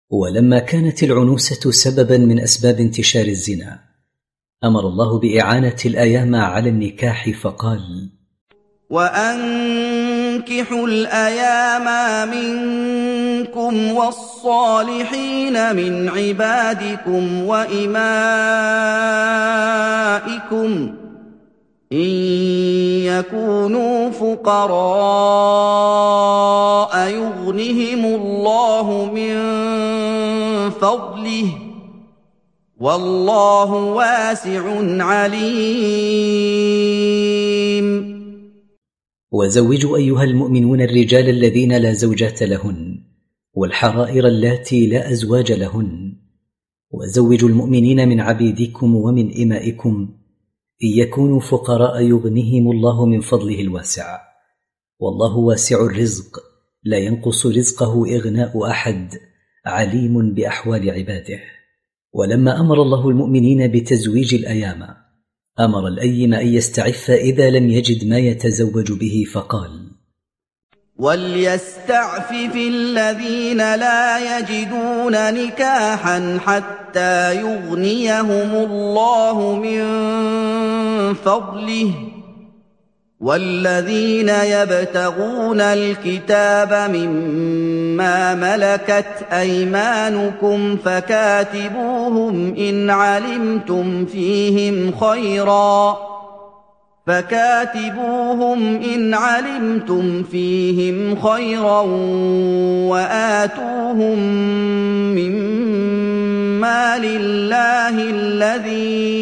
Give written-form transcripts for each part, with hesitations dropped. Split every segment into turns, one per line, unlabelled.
ولما كانت العنوسة سببا من أسباب انتشار الزنا، أمر الله بإعانة الأيام على النكاح فقال:
وأنكحوا الأيام منكم والصالحين من عبادكم وإمائكم إن يكونوا فقراء يغنهم الله من فضله والله واسع عليم.
وزوجوا أيها المؤمنون الرجال الذين لا زوجات لهن والحرائر اللاتي لا أزواج لهن، وزوجوا المؤمنين من عبيدكم ومن إمائكم إن يكونوا فقراء يغنهم الله من فضله الواسع، والله واسع الرزق لا ينقص رزقه إغناء أحد، عليم بأحوال عباده. ولما أمر الله المؤمنين بتزويج الأيام، أمر الأيم أن يستعف إذا لم يجد ما يتزوج به فقال:
وليستعفف الذين لا يجدون نكاحا حتى يغنيهم الله من فضله، والذين يبتغون الكتاب مما ملكت أيمانكم فكاتبوهم إن علمتم فيهم خيرا وآتوهم مما لله الذي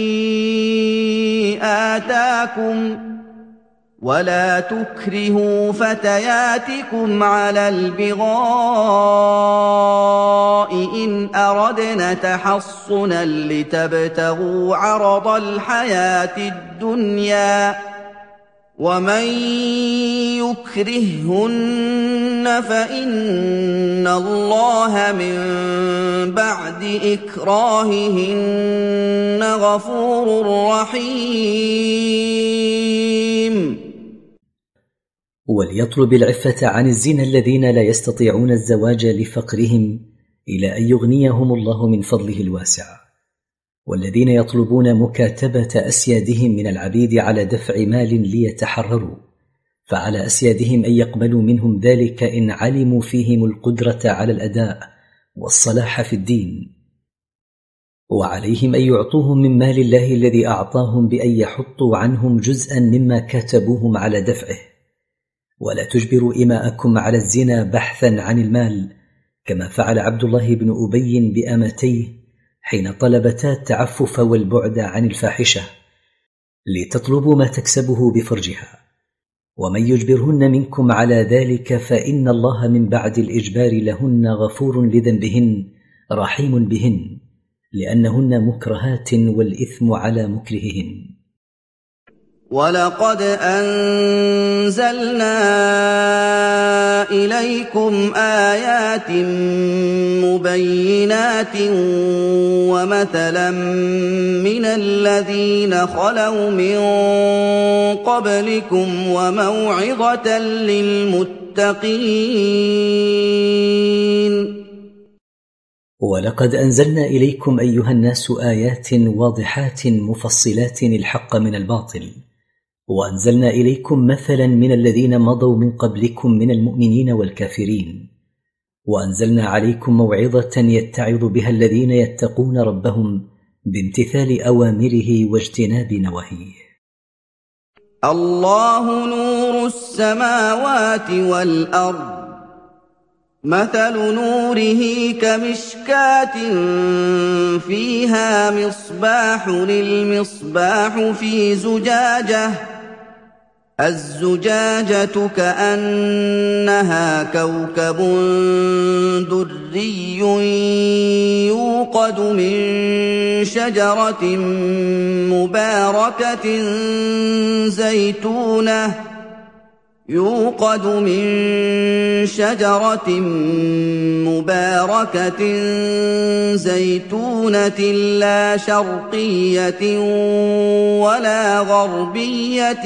آتاكم، ولا تكرهوا فتياتكم على البغاء إن أردنا تحصنا لتبتغوا عرض الحياة الدنيا، ومن يكرههن فإن الله من بعد إكراههن غفور رحيم.
وليطلب العفة عن الزنا الذين لا يستطيعون الزواج لفقرهم إلى أن يغنيهم الله من فضله الواسع، والذين يطلبون مكاتبة أسيادهم من العبيد على دفع مال ليتحرروا، فعلى أسيادهم أن يقبلوا منهم ذلك إن علموا فيهم القدرة على الأداء والصلاح في الدين، وعليهم أن يعطوهم من مال الله الذي أعطاهم بأن يحطوا عنهم جزءا مما كاتبوهم على دفعه، ولا تجبروا إماءكم على الزنا بحثا عن المال، كما فعل عبد الله بن أبي بأمتيه حين طلبتا التعفف والبعد عن الفاحشة لتطلبوا ما تكسبه بفرجها، ومن يجبرهن منكم على ذلك فإن الله من بعد الإجبار لهن غفور لذنبهن رحيم بهن، لأنهن مكرهات والإثم على مكرههن.
ولقد أنزلنا إليكم آيات مبينات ومثلا من الذين خلوا من قبلكم وموعظة للمتقين.
ولقد أنزلنا إليكم أيها الناس آيات واضحات مفصلات الحق من الباطل، وأنزلنا إليكم مثلا من الذين مضوا من قبلكم من المؤمنين والكافرين، وأنزلنا عليكم موعظة يتعظ بها الذين يتقون ربهم بامتثال أوامره واجتناب نواهيه.
الله نور السماوات والأرض، مثل نوره كمشكاة فيها مصباح، المصباح في زجاجة، الزجاجة كأنها كوكب دري يوقد من شجرة مباركة زيتونة لا شرقية ولا غربية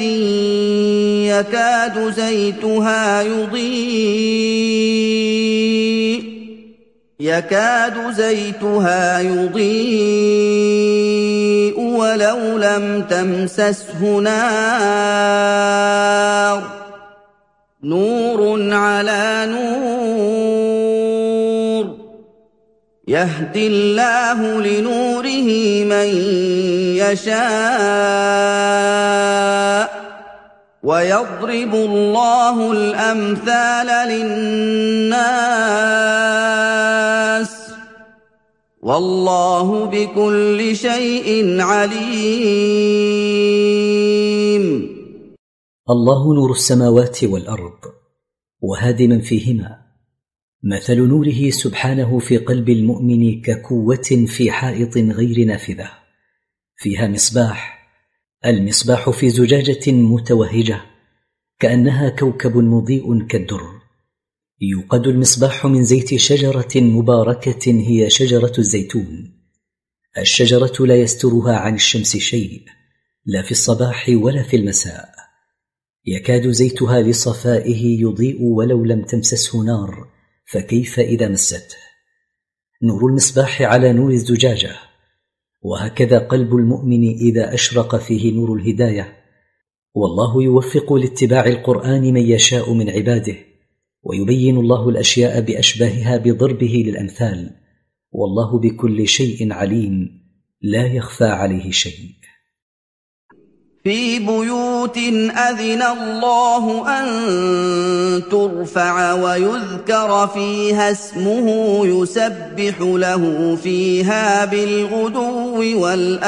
يكاد زيتها يضيء يكاد زيتها يضيء ولو لم تمسسه نار نور على نور يهدي الله لنوره من يشاء ويضرب الله الأمثال للناس والله بكل شيء عليم.
الله نور السماوات والأرض وهادي من فيهما. مثل نوره سبحانه في قلب المؤمن ككوة في حائط غير نافذة فيها مصباح. المصباح في زجاجة متوهجة كأنها كوكب مضيء كالدر. يوقد المصباح من زيت شجرة مباركة هي شجرة الزيتون. الشجرة لا يسترها عن الشمس شيء لا في الصباح ولا في المساء. يكاد زيتها لصفائه يضيء ولو لم تمسسه نار فكيف إذا مسته. نور المصباح على نور الزجاجة. وهكذا قلب المؤمن إذا أشرق فيه نور الهداية. والله يوفق لاتباع القرآن من يشاء من عباده ويبين الله الأشياء بأشباهها بضربه للأمثال والله بكل شيء عليم لا يخفى عليه شيء.
في بيوت أذن الله أن ترفع ويذكر فيها اسمه يسبح له فيها بالغدو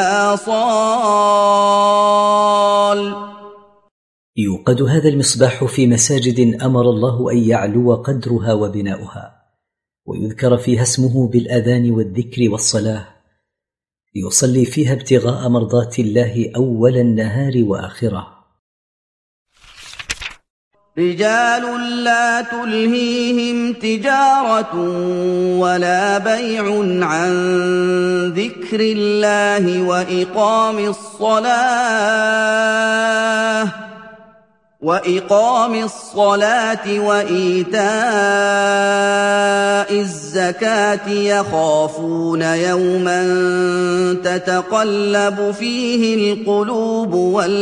والآصال.
يوقد هذا المصباح في مساجد أمر الله أن يعلو قدرها وبناؤها ويذكر فيها اسمه بالأذان والذكر والصلاة. يصلي فيها ابتغاء مرضات الله أول النهار وآخره.
رجال لا تلهيهم تجارة ولا بيع عن ذكر الله وإقام الصلاة وإيتاء الزكاة يخافون يوما تتقلب فيه القلوب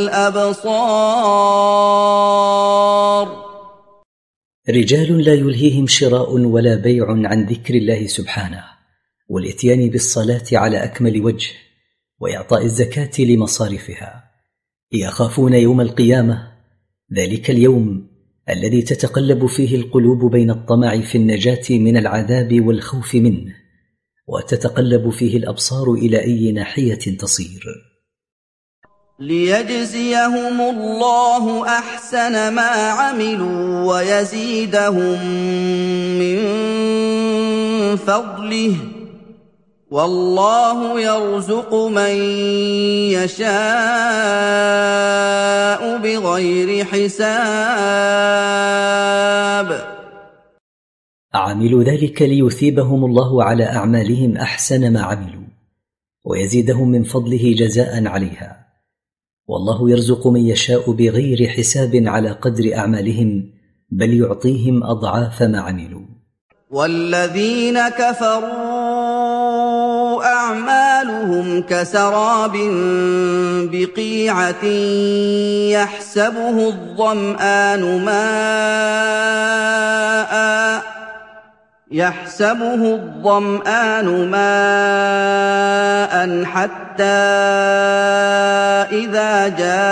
والأبصار.
رجال لا يلهيهم شراء ولا بيع عن ذكر الله سبحانه والاتيان بالصلاة على أكمل وجه وإعطاء الزكاة لمصارفها. يخافون يوم القيامة ذلك اليوم الذي تتقلب فيه القلوب بين الطمع في النجاة من العذاب والخوف منه وتتقلب فيه الأبصار إلى أي ناحية تصير.
ليجزيهم الله أحسن ما عملوا ويزيدهم من فضله والله يرزق من يشاء بغير حساب.
عملوا ذلك ليثيبهم الله على أعمالهم أحسن ما عملوا ويزيدهم من فضله جزاء عليها. والله يرزق من يشاء بغير حساب على قدر أعمالهم بل يعطيهم أضعاف ما عملوا.
والذين كفروا أعمالهم كسراب بقيعة يحسبه الظمآن ماء حتى إذا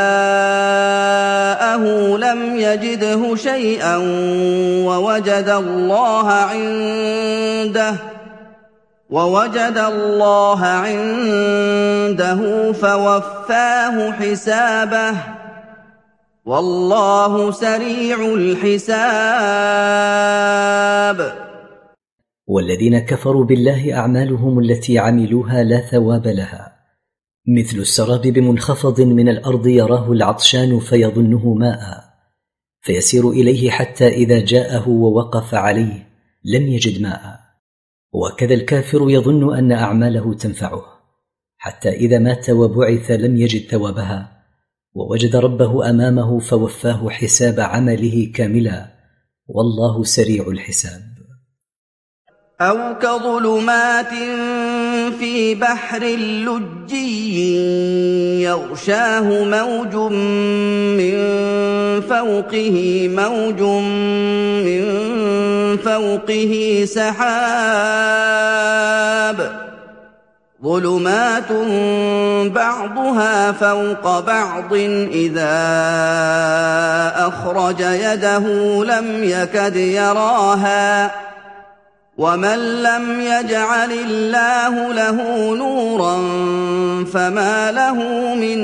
جاءه لم يجده شيئا ووجد الله عنده فوفاه حسابه والله سريع الحساب.
والذين كفروا بالله أعمالهم التي عملوها لا ثواب لها مثل السراب بمنخفض من الأرض يراه العطشان فيظنه ماء فيسير إليه حتى إذا جاءه ووقف عليه لم يجد ماء. وكذا الكافر يظن أن أعماله تنفعه حتى إذا مات وبعث لم يجد ثوابها ووجد ربه أمامه فوفاه حساب عمله كاملا والله سريع الحساب.
أَوْ كَظُلُمَاتٍ فِي بَحْرٍ لُّجِّيٍّ يَغْشَاهُ مَوْجٌ مِّن فَوْقِهِ مَوْجٌ مِّن فَوْقِهِ سَحَابٌ ۚ ظُلُمَاتٌ بَعْضُهَا فَوْقَ بَعْضٍ إِذَا أَخْرَجَ يَدَهُ لَمْ يَكَدْ يَرَاهَا ۗ وَمَن لَّمْ يَجْعَلِ اللَّهُ لَهُ نُورًا فَمَا لَهُ مِن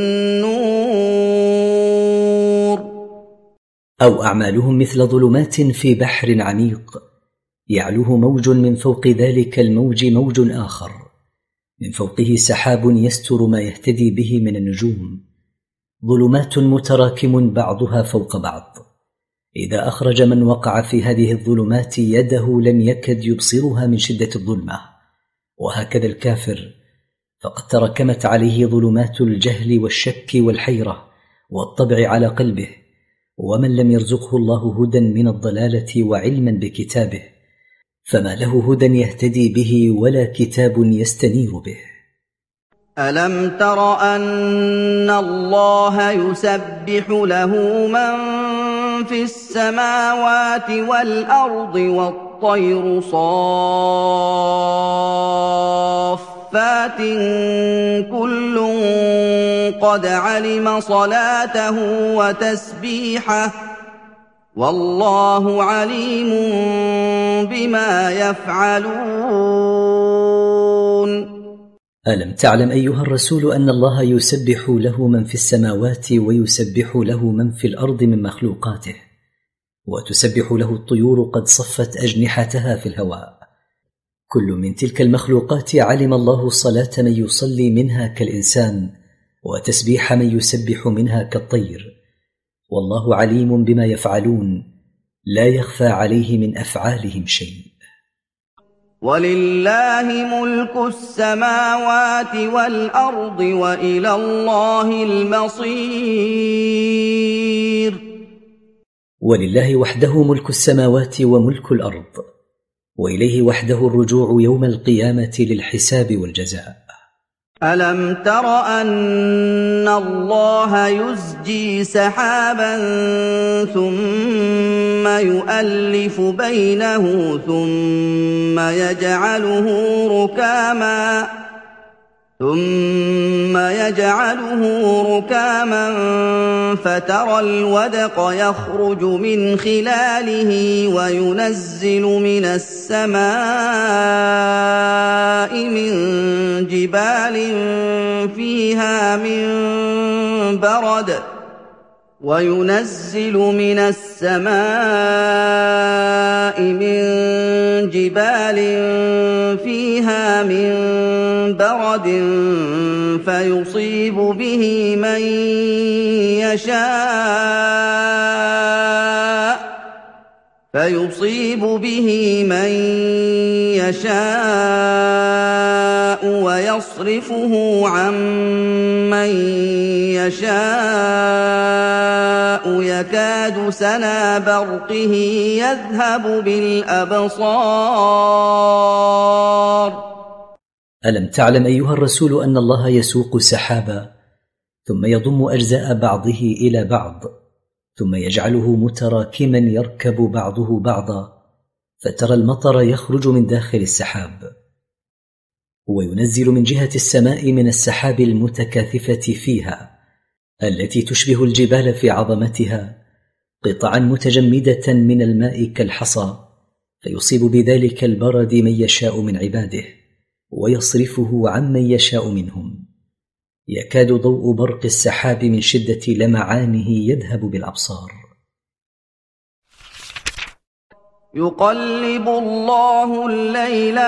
نُّورٍ.
أو أعمالهم مثل ظلمات في بحر عميق، يعلوه موج من فوق ذلك الموج موج آخر، من فوقه سحاب يستر ما يهتدي به من النجوم، ظلمات متراكم بعضها فوق بعض، إذا أخرج من وقع في هذه الظلمات يده لم يكد يبصرها من شدة الظلمة. وهكذا الكافر، فقد تراكمت عليه ظلمات الجهل والشك والحيرة والطبع على قلبه، ومن لم يرزقه الله هدى من الضلالة وعلما بكتابه فما له هدى يهتدي به ولا كتاب يستنير به.
أَلَمْ تَرَ أَنَّ اللَّهَ يُسَبِّحُ لَهُ مَن فِي السَّمَاوَاتِ وَالْأَرْضِ وَالطَّيْرُ صَافَّاتٍ كُلٌّ قَدْ عَلِمَ صَلَاتَهُ وَتَسْبِيحَهُ ۗ وَاللَّهُ عَلِيمٌ بِمَا يَفْعَلُونَ.
ألم تعلم أيها الرسول أن الله يسبح له من في السماوات ويسبح له من في الأرض من مخلوقاته، وتسبح له الطيور قد صفت أجنحتها في الهواء. كل من تلك المخلوقات علم الله صلاة من يصلي منها كالإنسان، وتسبيح من يسبح منها كالطير، والله عليم بما يفعلون، لا يخفى عليه من أفعالهم شيء.
وَلِلَّهِ مُلْكُ السَّمَاوَاتِ وَالْأَرْضِ وَإِلَى اللَّهِ الْمَصِيرُ.
ولله وحده ملك السماوات وملك الأرض، وإليه وحده الرجوع يوم القيامة للحساب والجزاء.
أَلَمْ تَرَ أَنَّ اللَّهَ يُزْجِي سَحَابًا ثُمَّ يُؤَلِّفُ بَيْنَهُ ثُمَّ يَجْعَلُهُ رُكَامًا فَتَرَى الْوَدْقَ يَخْرُجُ مِنْ خِلَالِهِ وَيُنَزِّلُ مِنَ السَّمَاءِ مِن جِبَالٍ فِيهَا مِن بَرَدٍ فَيُصِيبُ بِهِ مَن يَشَاءُ وَيَصْرِفُهُ عَن مَّن يَشَاءُ يَكَادُ سَنَا بَرْقِهِ يَذْهَبُ بِالْأَبْصَارِ.
ألم تعلم أيها الرسول أن الله يسوق سحابا ثم يضم أجزاء بعضه إلى بعض، ثم يجعله متراكما يركب بعضه بعضا، فترى المطر يخرج من داخل السحاب، وينزل من جهة السماء من السحاب المتكاثفة فيها التي تشبه الجبال في عظمتها قطعا متجمدة من الماء كالحصى، فيصيب بذلك البرد من يشاء من عباده ويصرفه عمن يشاء منهم، يكاد ضوء برق السحاب من شدة لمعانه يذهب بالأبصار.
يقلب الله الليل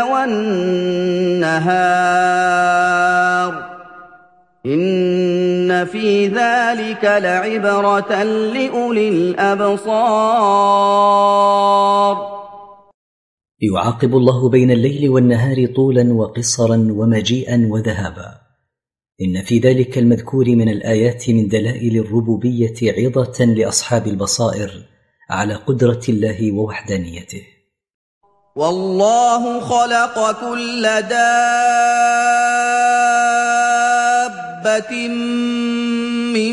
والنهار إن في ذلك لعبرة لأولي الأبصار.
يعاقب الله بين الليل والنهار طولا وقصرا ومجيئا وذهابا، إن في ذلك المذكور من الآيات من دلائل الربوبية عظة لأصحاب البصائر على قدرة الله ووحدانيته.
وَاللَّهُ خَلَقَ كُلَّ دَابَّةٍ مِّن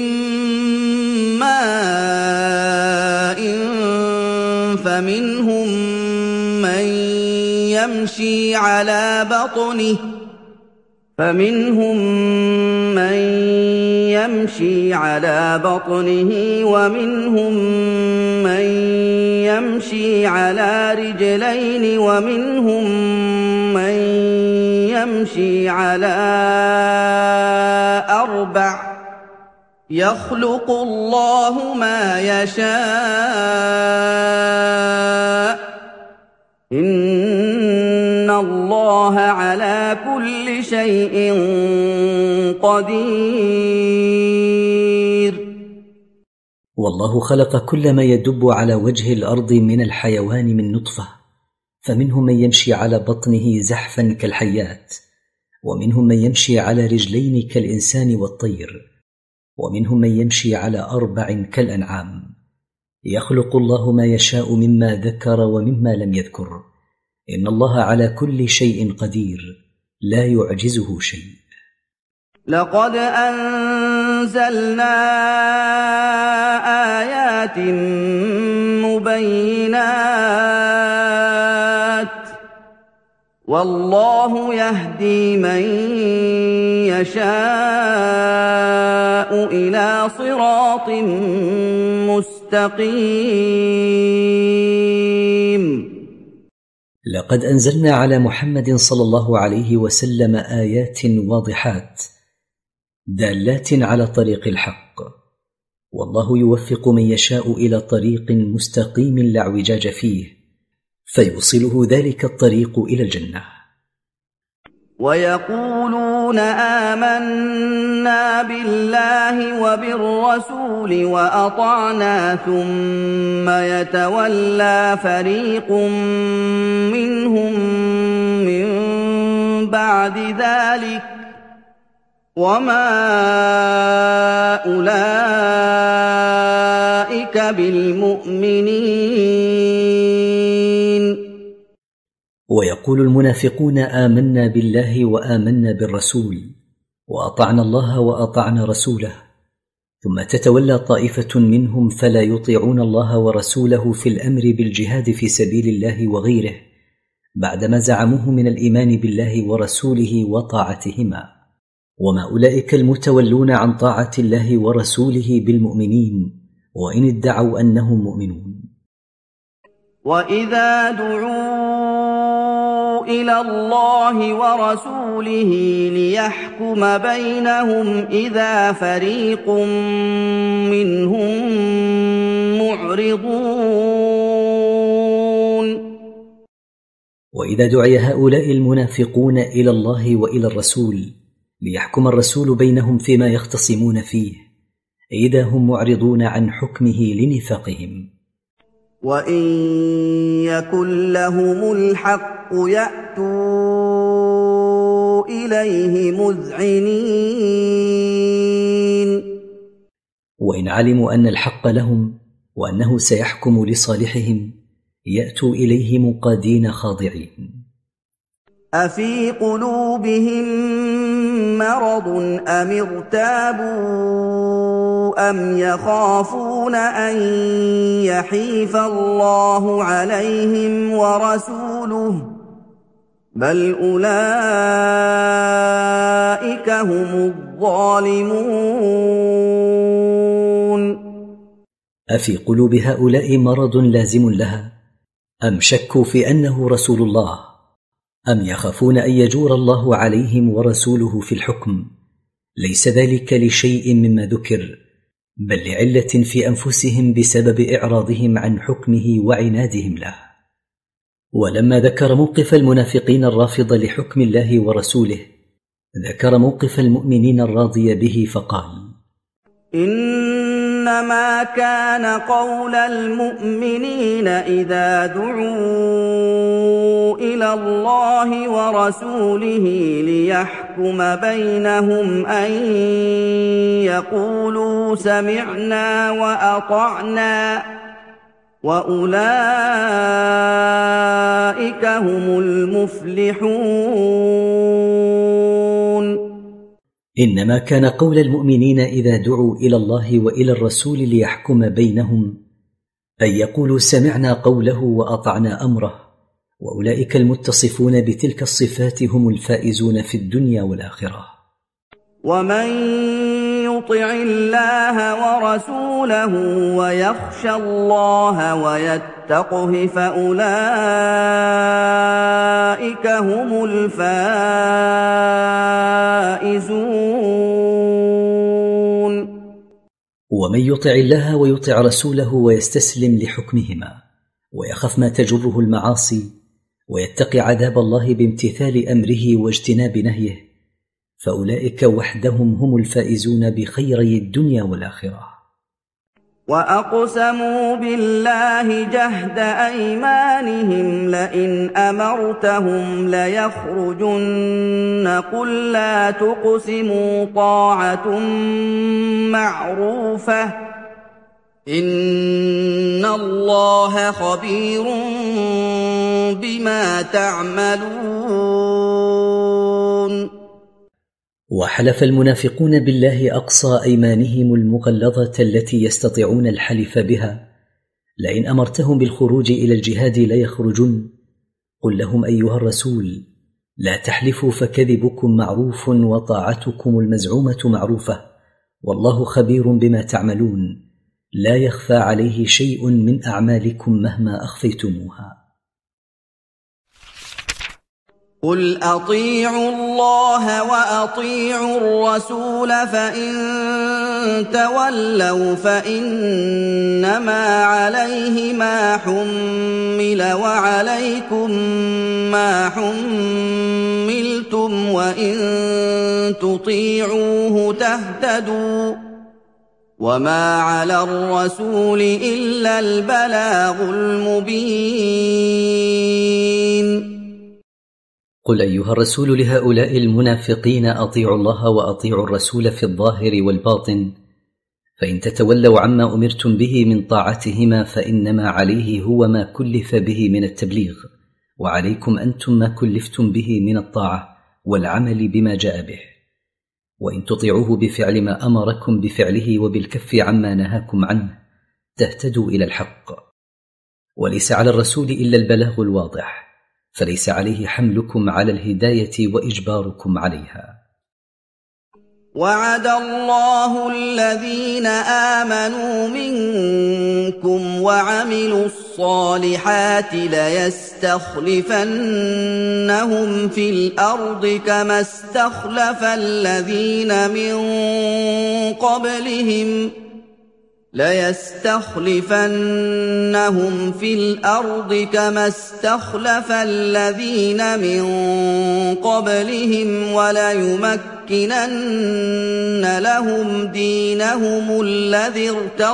مَّاءٍ فَمِنْهُم مَّن يَمْشِي عَلَىٰ بَطْنِهِ وَمِنْهُم مَّن يَمْشِي عَلَىٰ رِجْلَيْنِ وَمِنْهُم مَّن يَمْشِي عَلَىٰ أَرْبَعٍ ۚ يَخْلُقُ اللَّهُ مَا يَشَاءُ ۚ إِنَّ اللَّهَ عَلَىٰ كُلِّ شَيْءٍ قَدِيرٌ.
والله خلق كل ما يدب على وجه الأرض من الحيوان من نطفة، فمنهم من يمشي على بطنه زحفا كالحيات، ومنهم من يمشي على رجلين كالإنسان والطير، ومنهم من يمشي على أربع كالأنعام. يخلق الله ما يشاء مما ذكر ومما لم يذكر، إن الله على كل شيء قدير، لا يعجزه شيء.
لقد أنزلنا آيات مبينات، والله يهدي من يشاء إلى صراط مستقيم.
لقد أنزلنا على محمد صلى الله عليه وسلم آيات واضحات دالات على طريق الحق، والله يوفق من يشاء إلى طريق مستقيم لا اعوجاج فيه، فيوصله ذلك الطريق إلى الجنة.
ويقولون آمنا بالله وبالرسول وأطعنا، ثم يتولى فريق منهم من بعد ذلك، وما أولئك بالمؤمنين.
ويقول المنافقون آمنا بالله وآمنا بالرسول وأطعنا الله وأطعنا رسوله، ثم تتولى طائفة منهم فلا يطيعون الله ورسوله في الأمر بالجهاد في سبيل الله وغيره، بعدما زعموه من الإيمان بالله ورسوله وطاعتهما، وما أولئك المتولون عن طاعة الله ورسوله بالمؤمنين، وإن ادعوا أنهم مؤمنون.
وإذا دعوا إلى الله ورسوله ليحكم بينهم إذا فريق منهم معرضون.
وإذا دعي هؤلاء المنافقون إلى الله وإلى الرسول ليحكم الرسول بينهم فيما يختصمون فيه، إذا هم معرضون عن حكمه لنفاقهم.
وإن يكن لهم الحق يأتوا إليه مذعنين.
وإن علموا أن الحق لهم وأنه سيحكم لصالحهم يأتوا إليه منقادين خاضعين.
أفي قلوبهم مرض أم ارتابوا أم يخافون أن يحيف الله عليهم ورسوله، بل أولئك هم الظالمون.
أفي قلوب هؤلاء مرض لازم لها، أم شكوا في أنه رسول الله، أم يخافون أن يجور الله عليهم ورسوله في الحكم؟ ليس ذلك لشيء مما ذكر، بل لعلة في أنفسهم بسبب إعراضهم عن حكمه وعنادهم له. ولما ذكر موقف المنافقين الرافض لحكم الله ورسوله، ذكر موقف المؤمنين الراضي به فقال:
إنما كان قول المؤمنين إذا دعوا إلى الله ورسوله ليحكم بينهم أن يقولوا سمعنا وأطعنا، وأولئك هم المفلحون.
إنما كان قول المؤمنين إذا دعوا إلى الله وإلى الرسول ليحكم بينهم أن يقولوا سمعنا قوله وأطعنا أمره، وأولئك المتصفون بتلك الصفات هم الفائزون في الدنيا والآخرة.
ومن يطع الله ورسوله ويخشى الله ويتقه فأولئك هم الفائزون.
ومن يطع الله ويطع رسوله ويستسلم لحكمهما ويخف ما تجره المعاصي ويتقي عذاب الله بامتثال أمره واجتناب نهيه فأولئك وحدهم هم الفائزون بخيري الدنيا والآخرة.
وأقسموا بالله جهد أيمانهم لئن أمرتهم ليخرجن قل لا تقسموا طاعة معروفة إن الله خبير بما تعملون.
وحلف المنافقون بالله أقصى أيمانهم المغلظة التي يستطيعون الحلف بها لئن أمرتهم بالخروج إلى الجهاد لا يخرجون. قل لهم أيها الرسول لا تحلفوا فكذبكم معروف وطاعتكم المزعومة معروفة والله خبير بما تعملون لا يخفى عليه شيء من أعمالكم مهما أخفيتموها.
قل أطيعوا الله وأطيعوا الرسول فإن تولوا فإنما عليه ما حمل وعليكم ما حملتم وإن تطيعوه تهتدوا وما على الرسول إلا البلاغ المبين.
قل أيها الرسول لهؤلاء المنافقين أطيعوا الله وأطيعوا الرسول في الظاهر والباطن فإن تتولوا عما أمرتم به من طاعتهما فإنما عليه هو ما كلف به من التبليغ وعليكم أنتم ما كلفتم به من الطاعة والعمل بما جاء به. وإن تطيعوه بفعل ما أمركم بفعله وبالكف عما نهاكم عنه تهتدوا إلى الحق. وليس على الرسول إلا البلاغ الواضح فليس عليه حملكم على الهداية وإجباركم عليها.
وعد الله الذين آمنوا منكم وعملوا الصالحات ليستخلفنهم في الأرض كما استخلف الذين من قبلهم ليستخلفنهم في الأرض كما استخلف الذين من قبلهم وليمكنن لهم دينهم الذي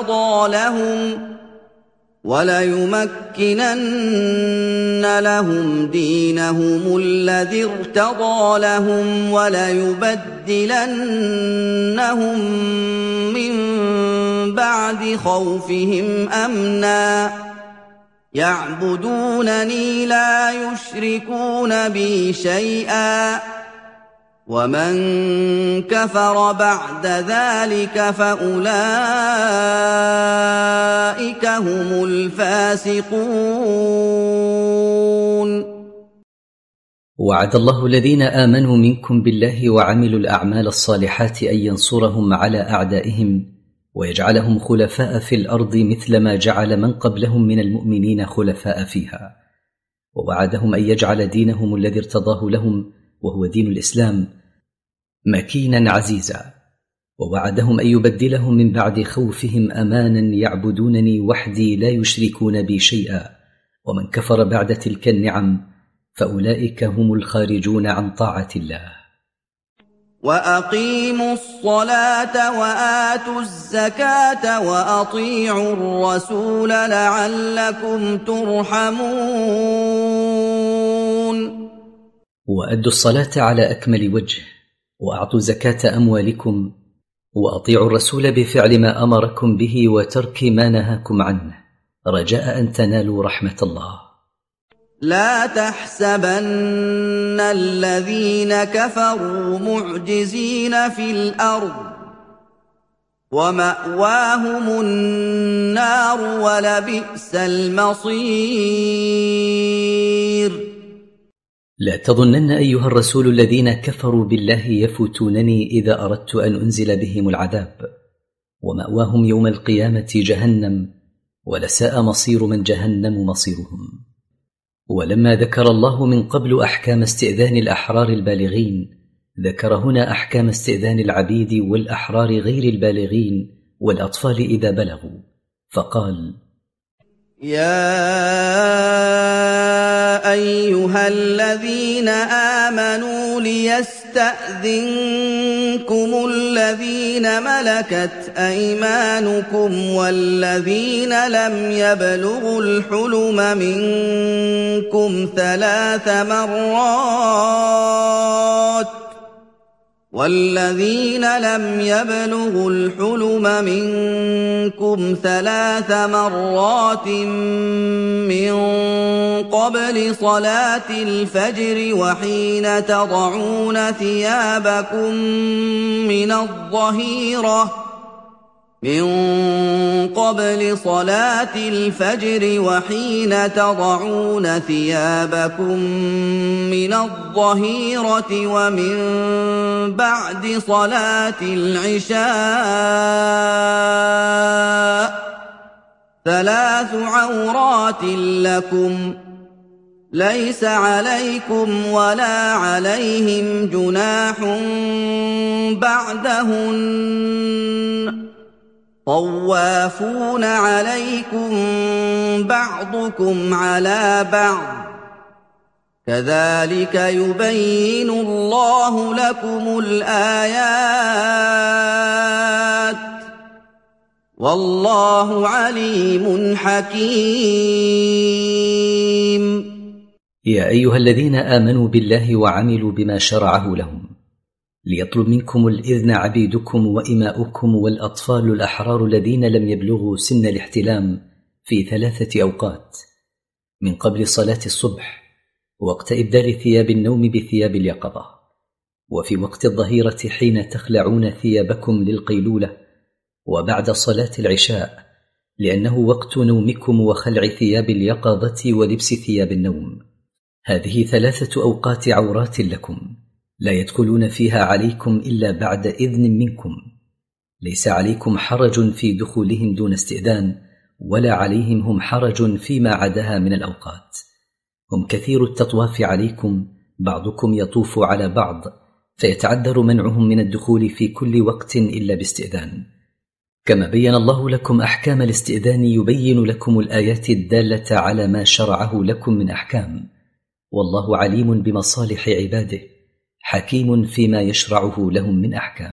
ارتضى لهم وليبدلنهم من بعد خوفهم أمنا يعبدونني لا يشركون بي شيئا ومن كفر بعد ذلك فأولئك هم الفاسقون.
وعد الله الذين آمنوا منكم بالله وعملوا الأعمال الصالحات أن ينصرهم على أعدائهم ويجعلهم خلفاء في الأرض مثل ما جعل من قبلهم من المؤمنين خلفاء فيها. ووعدهم أن يجعل دينهم الذي ارتضاه لهم وهو دين الإسلام مكينا عزيزا. ووعدهم أن يبدلهم من بعد خوفهم أمانا يعبدونني وحدي لا يشركون بي شيئا ومن كفر بعد تلك النعم فأولئك هم الخارجون عن طاعة الله.
وأقيموا الصلاة وآتوا الزكاة وأطيعوا الرسول لعلكم ترحمون.
وأدوا الصلاة على أكمل وجه وأعطوا زكاة أموالكم وأطيعوا الرسول بفعل ما أمركم به وترك ما نهاكم عنه رجاء أن تنالوا رحمة الله.
لا تحسبن الذين كفروا معجزين في الأرض ومأواهم النار ولبئس المصير.
لا تظنن أيها الرسول الذين كفروا بالله يفوتونني إذا أردت أن أنزل بهم العذاب، ومأواهم يوم القيامة جهنم، ولساء مصير من جهنم مصيرهم. ولما ذكر الله من قبل أحكام استئذان الأحرار البالغين، ذكر هنا أحكام استئذان العبيد والأحرار غير البالغين والأطفال إذا بلغوا، فقال:
يا أيها الذين آمنوا ليستأذنكم الذين ملكت أيمانكم والذين لم يبلغوا الحلم منكم ثلاث مرات من قبل صلاة الفجر وحين تضعون ثيابكم من الظهيرة ومن بعد صلاة العشاء، ثلاث عورات لكم ليس عليكم ولا عليهم جناح بعدهن، طوافون عليكم بعضكم على بعض، كذلك يبين الله لكم الآيات والله عليم حكيم.
يا أيها الذين آمنوا بالله وعملوا بما شرعه لهم، ليطلب منكم الإذن عبيدكم وإماؤكم والأطفال الأحرار الذين لم يبلغوا سن الاحتلام في 3 أوقات: من قبل صلاة الصبح، وقت إبدال ثياب النوم بثياب اليقظة، وفي وقت الظهيرة حين تخلعون ثيابكم للقيلولة، وبعد صلاة العشاء لأنه وقت نومكم وخلع ثياب اليقظة ولبس ثياب النوم. هذه 3 أوقات عورات لكم، لا يدخلون فيها عليكم إلا بعد إذن منكم، ليس عليكم حرج في دخولهم دون استئذان، ولا عليهم هم حرج فيما عداها من الأوقات. هم كثير التطواف عليكم، بعضكم يطوف على بعض، فيتعذر منعهم من الدخول في كل وقت إلا باستئذان. كما بين الله لكم أحكام الاستئذان، يبين لكم الآيات الدالة على ما شرعه لكم من أحكام، والله عليم بمصالح عباده، حكيم فيما يشرعه لهم من أحكام.